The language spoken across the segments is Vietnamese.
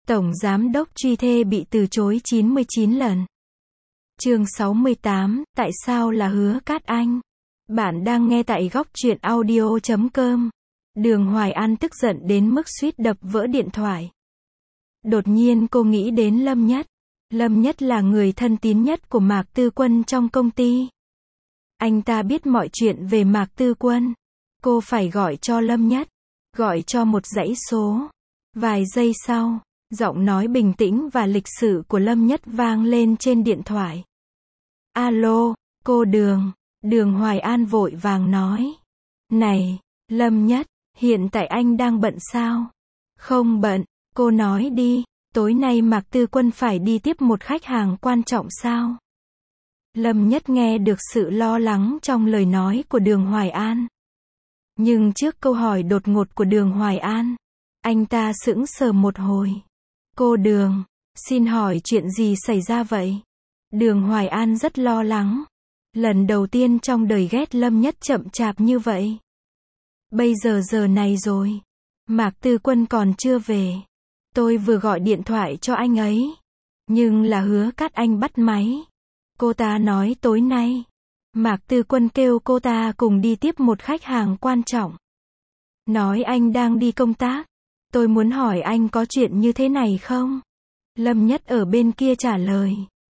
Tổng Giám đốc truy thê bị từ chối 99 lần. Chương 68, tại sao là Hứa Cát Anh? Bạn đang nghe tại góc truyện audio.com. Đường Hoài An tức giận đến mức suýt đập vỡ điện thoại. Đột nhiên cô nghĩ đến Lâm Nhất. Lâm Nhất là người thân tín nhất của Mạc Tư Quân trong công ty. Anh ta biết mọi chuyện về Mạc Tư Quân. Cô phải gọi cho Lâm Nhất. Gọi cho một dãy số. Vài giây sau, giọng nói bình tĩnh và lịch sự của Lâm Nhất vang lên trên điện thoại. Alo, cô Đường. Đường Hoài An vội vàng nói. Này, Lâm Nhất, hiện tại anh đang bận sao? Không bận, cô nói đi, tối nay Mạc Tư Quân phải đi tiếp một khách hàng quan trọng sao? Lâm Nhất nghe được sự lo lắng trong lời nói của Đường Hoài An. Nhưng trước câu hỏi đột ngột của Đường Hoài An, anh ta sững sờ một hồi. Cô Đường, xin hỏi chuyện gì xảy ra vậy? Đường Hoài An rất lo lắng. Lần đầu tiên trong đời ghét Lâm Nhất chậm chạp như vậy. Bây giờ giờ này rồi. Mạc Tư Quân còn chưa về. Tôi vừa gọi điện thoại cho anh ấy. Nhưng là Hứa Cát Anh bắt máy. Cô ta nói tối nay, Mạc Tư Quân kêu cô ta cùng đi tiếp một khách hàng quan trọng. Nói anh đang đi công tác. Tôi muốn hỏi anh có chuyện như thế này không? Lâm Nhất ở bên kia trả lời.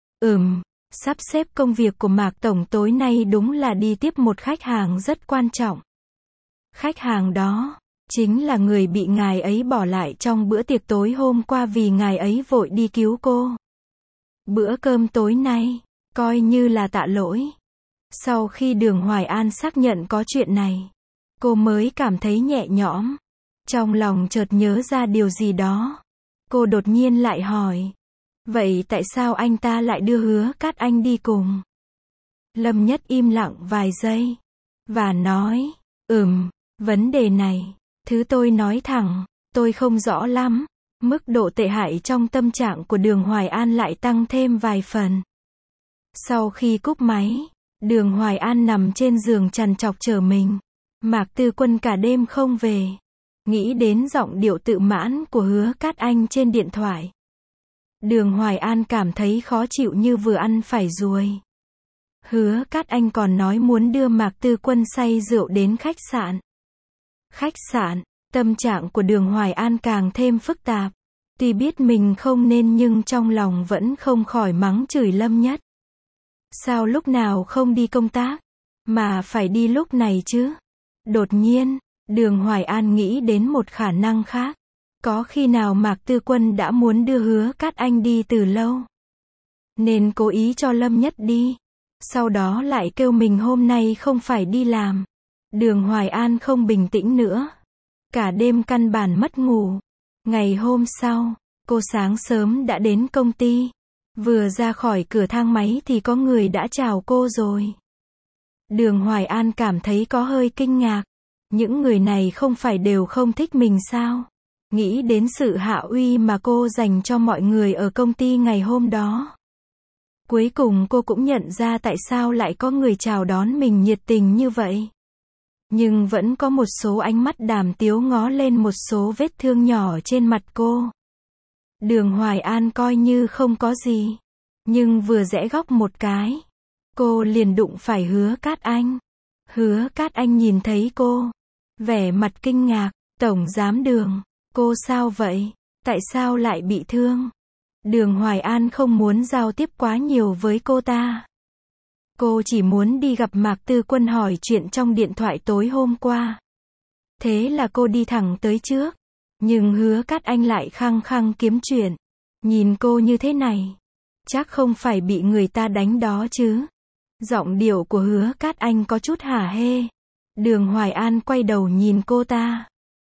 Sắp xếp công việc của Mạc Tổng tối nay đúng là đi tiếp một khách hàng rất quan trọng. Khách hàng đó, chính là người bị ngài ấy bỏ lại trong bữa tiệc tối hôm qua vì ngài ấy vội đi cứu cô. Bữa cơm tối nay, coi như là tạ lỗi. Sau khi Đường Hoài An xác nhận có chuyện này, cô mới cảm thấy nhẹ nhõm. Trong lòng chợt nhớ ra điều gì đó. Cô đột nhiên lại hỏi. Vậy tại sao anh ta lại đưa Hứa Cát Anh đi cùng? Lâm Nhất im lặng vài giây. Và nói. Vấn đề này, thứ tôi nói thẳng, tôi không rõ lắm. Mức độ tệ hại trong tâm trạng của Đường Hoài An lại tăng thêm vài phần. Sau khi cúp máy, Đường Hoài An nằm trên giường trằn trọc chờ mình. Mạc Tư Quân cả đêm không về. Nghĩ đến giọng điệu tự mãn của Hứa Cát Anh trên điện thoại. Đường Hoài An cảm thấy khó chịu như vừa ăn phải ruồi. Hứa Cát Anh còn nói muốn đưa Mạc Tư Quân say rượu đến khách sạn. Khách sạn, tâm trạng của Đường Hoài An càng thêm phức tạp. Tuy biết mình không nên nhưng trong lòng vẫn không khỏi mắng chửi Lâm Nhất. Sao lúc nào không đi công tác, mà phải đi lúc này chứ? Đột nhiên, Đường Hoài An nghĩ đến một khả năng khác. Có khi nào Mạc Tư Quân đã muốn đưa Hứa Cát Anh đi từ lâu, nên cố ý cho Lâm Nhất đi, sau đó lại kêu mình hôm nay không phải đi làm. Đường Hoài An không bình tĩnh nữa. Cả đêm căn bản mất ngủ. Ngày hôm sau, cô sáng sớm đã đến công ty. Vừa ra khỏi cửa thang máy thì có người đã chào cô rồi. Đường Hoài An cảm thấy có hơi kinh ngạc. Những người này không phải đều không thích mình sao? Nghĩ đến sự hạ uy mà cô dành cho mọi người ở công ty ngày hôm đó. Cuối cùng cô cũng nhận ra tại sao lại có người chào đón mình nhiệt tình như vậy. Nhưng vẫn có một số ánh mắt đàm tiếu ngó lên một số vết thương nhỏ trên mặt cô. Đường Hoài An coi như không có gì. Nhưng vừa rẽ góc một cái, cô liền đụng phải Hứa Cát Anh. Hứa Cát Anh nhìn thấy cô, vẻ mặt kinh ngạc. Tổng giám Đường, cô sao vậy? Tại sao lại bị thương? Đường Hoài An không muốn giao tiếp quá nhiều với cô ta. Cô chỉ muốn đi gặp Mạc Tư Quân hỏi chuyện trong điện thoại tối hôm qua. Thế là cô đi thẳng tới trước. Nhưng Hứa Cát Anh lại khăng khăng kiếm chuyện. Nhìn cô như thế này, chắc không phải bị người ta đánh đó chứ? Giọng điệu của Hứa Cát Anh có chút hả hê. Đường Hoài An quay đầu nhìn cô ta.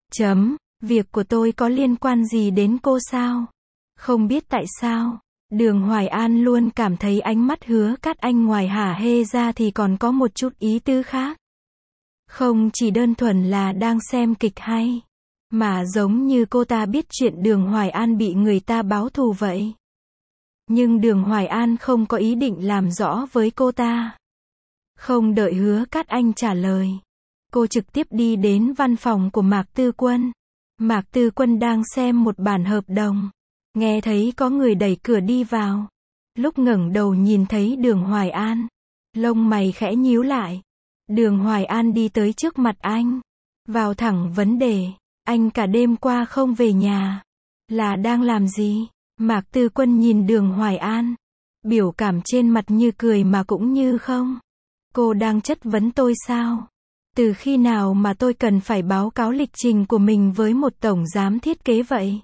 Việc của tôi có liên quan gì đến cô sao? Không biết tại sao, Đường Hoài An luôn cảm thấy ánh mắt Hứa Cát Anh ngoài hả hê ra thì còn có một chút ý tứ khác. Không chỉ đơn thuần là đang xem kịch hay, mà giống như cô ta biết chuyện Đường Hoài An bị người ta báo thù vậy. Nhưng Đường Hoài An không có ý định làm rõ với cô ta. Không đợi Hứa Cát Anh trả lời, cô trực tiếp đi đến văn phòng của Mạc Tư Quân. Mạc Tư Quân đang xem một bản hợp đồng. nghe thấy có người đẩy cửa đi vào. Lúc ngẩng đầu nhìn thấy Đường Hoài An, lông mày khẽ nhíu lại. Đường Hoài An đi tới trước mặt anh, vào thẳng vấn đề. Anh cả đêm qua không về nhà, là đang làm gì? Mạc Tư Quân nhìn Đường Hoài An, biểu cảm trên mặt như cười mà cũng như không. Cô đang chất vấn tôi sao? Từ khi nào mà tôi cần phải báo cáo lịch trình của mình với một tổng giám thiết kế vậy?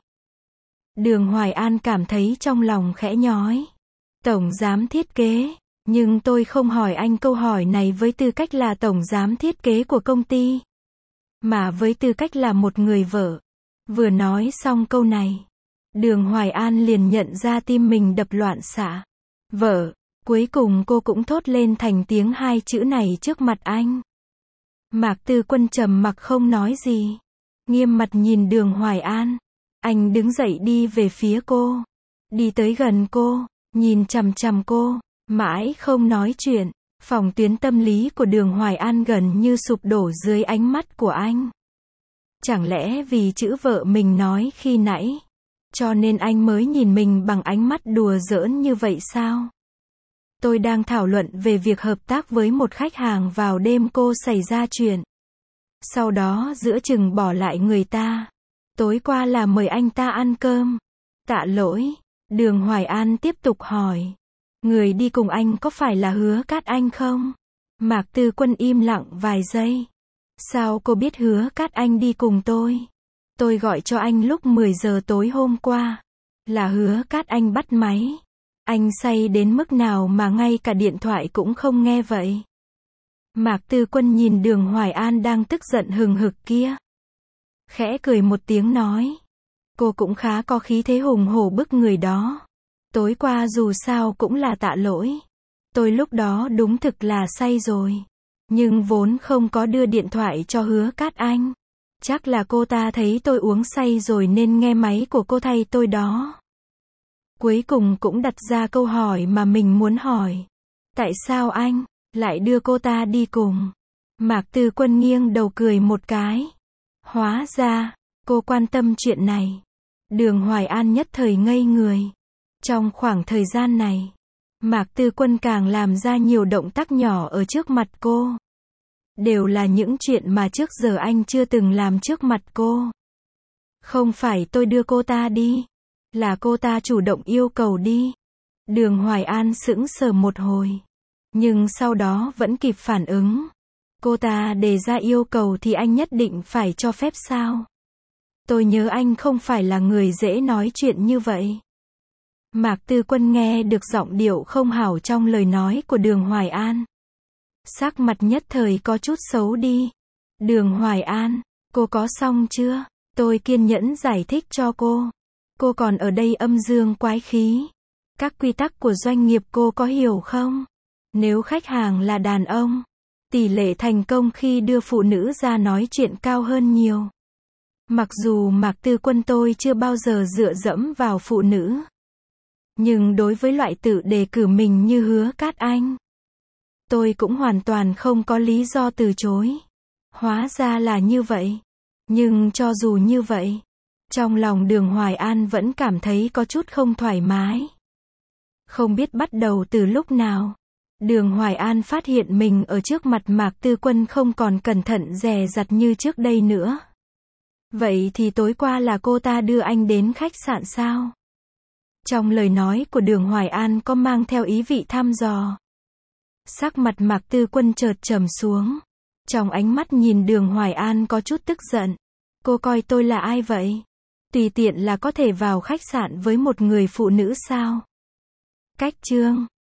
Đường Hoài An cảm thấy trong lòng khẽ nhói. Tổng giám thiết kế, nhưng tôi không hỏi anh câu hỏi này với tư cách là tổng giám thiết kế của công ty, mà với tư cách là một người vợ. Vừa nói xong câu này, Đường Hoài An liền nhận ra tim mình đập loạn xạ. Vợ, cuối cùng cô cũng thốt lên thành tiếng hai chữ này trước mặt anh. Mạc Tư Quân trầm mặc không nói gì, nghiêm mặt nhìn Đường Hoài An. Anh đứng dậy đi về phía cô, đi tới gần cô, nhìn chằm chằm cô, mãi không nói chuyện. Phòng tuyến tâm lý của Đường Hoài An gần như sụp đổ dưới ánh mắt của anh. Chẳng lẽ vì chữ vợ mình nói khi nãy, cho nên anh mới nhìn mình bằng ánh mắt đùa giỡn như vậy sao? Tôi đang thảo luận về việc hợp tác với một khách hàng vào đêm cô xảy ra chuyện. Sau đó giữa chừng bỏ lại người ta. Tối qua là mời anh ta ăn cơm. Tạ lỗi. Đường Hoài An tiếp tục hỏi. Người đi cùng anh có phải là Hứa Cát Anh không? Mạc Tư Quân im lặng vài giây. Sao cô biết Hứa Cát Anh đi cùng tôi? Tôi gọi cho anh lúc 10 giờ tối hôm qua. Là Hứa Cát Anh bắt máy. Anh say đến mức nào mà ngay cả điện thoại cũng không nghe vậy? Mạc Tư Quân nhìn Đường Hoài An đang tức giận hừng hực kia, khẽ cười một tiếng nói. Cô cũng khá có khí thế hùng hổ bức người đó. Tối qua dù sao cũng là tạ lỗi. Tôi lúc đó đúng thực là say rồi. Nhưng vốn không có đưa điện thoại cho Hứa Cát Anh. Chắc là cô ta thấy tôi uống say rồi nên nghe máy của cô thay tôi đó. Cuối cùng cũng đặt ra câu hỏi mà mình muốn hỏi. Tại sao anh lại đưa cô ta đi cùng? Mạc Tư Quân nghiêng đầu cười một cái. Hóa ra, cô quan tâm chuyện này. Đường Hoài An nhất thời ngây người. Trong khoảng thời gian này, Mạc Tư Quân càng làm ra nhiều động tác nhỏ ở trước mặt cô. Đều là những chuyện mà trước giờ anh chưa từng làm trước mặt cô. Không phải tôi đưa cô ta đi, là cô ta chủ động yêu cầu đi. Đường Hoài An sững sờ một hồi, nhưng sau đó vẫn kịp phản ứng. Cô ta đề ra yêu cầu thì anh nhất định phải cho phép sao? Tôi nhớ anh không phải là người dễ nói chuyện như vậy. Mạc Tư Quân nghe được giọng điệu không hảo trong lời nói của Đường Hoài An. Sắc mặt nhất thời có chút xấu đi. Đường Hoài An, cô có xong chưa? Tôi kiên nhẫn giải thích cho cô. Cô còn ở đây âm dương quái khí. Các quy tắc của doanh nghiệp cô có hiểu không? Nếu khách hàng là đàn ông, tỷ lệ thành công khi đưa phụ nữ ra nói chuyện cao hơn nhiều. Mặc dù Mạc Tư Quân tôi chưa bao giờ dựa dẫm vào phụ nữ, nhưng đối với loại tự đề cử mình như Hứa Cát Anh, tôi cũng hoàn toàn không có lý do từ chối. Hóa ra là như vậy. Nhưng cho dù như vậy, trong lòng Đường Hoài An vẫn cảm thấy có chút không thoải mái. Không biết bắt đầu từ lúc nào, Đường Hoài An phát hiện mình ở trước mặt Mạc Tư Quân không còn cẩn thận dè dặt như trước đây nữa. Vậy thì tối qua là cô ta đưa anh đến khách sạn sao? Trong lời nói của Đường Hoài An có mang theo ý vị thăm dò. Sắc mặt Mạc Tư Quân chợt trầm xuống. Trong ánh mắt nhìn Đường Hoài An có chút tức giận. Cô coi tôi là ai vậy? Tùy tiện là có thể vào khách sạn với một người phụ nữ sao? Cách chương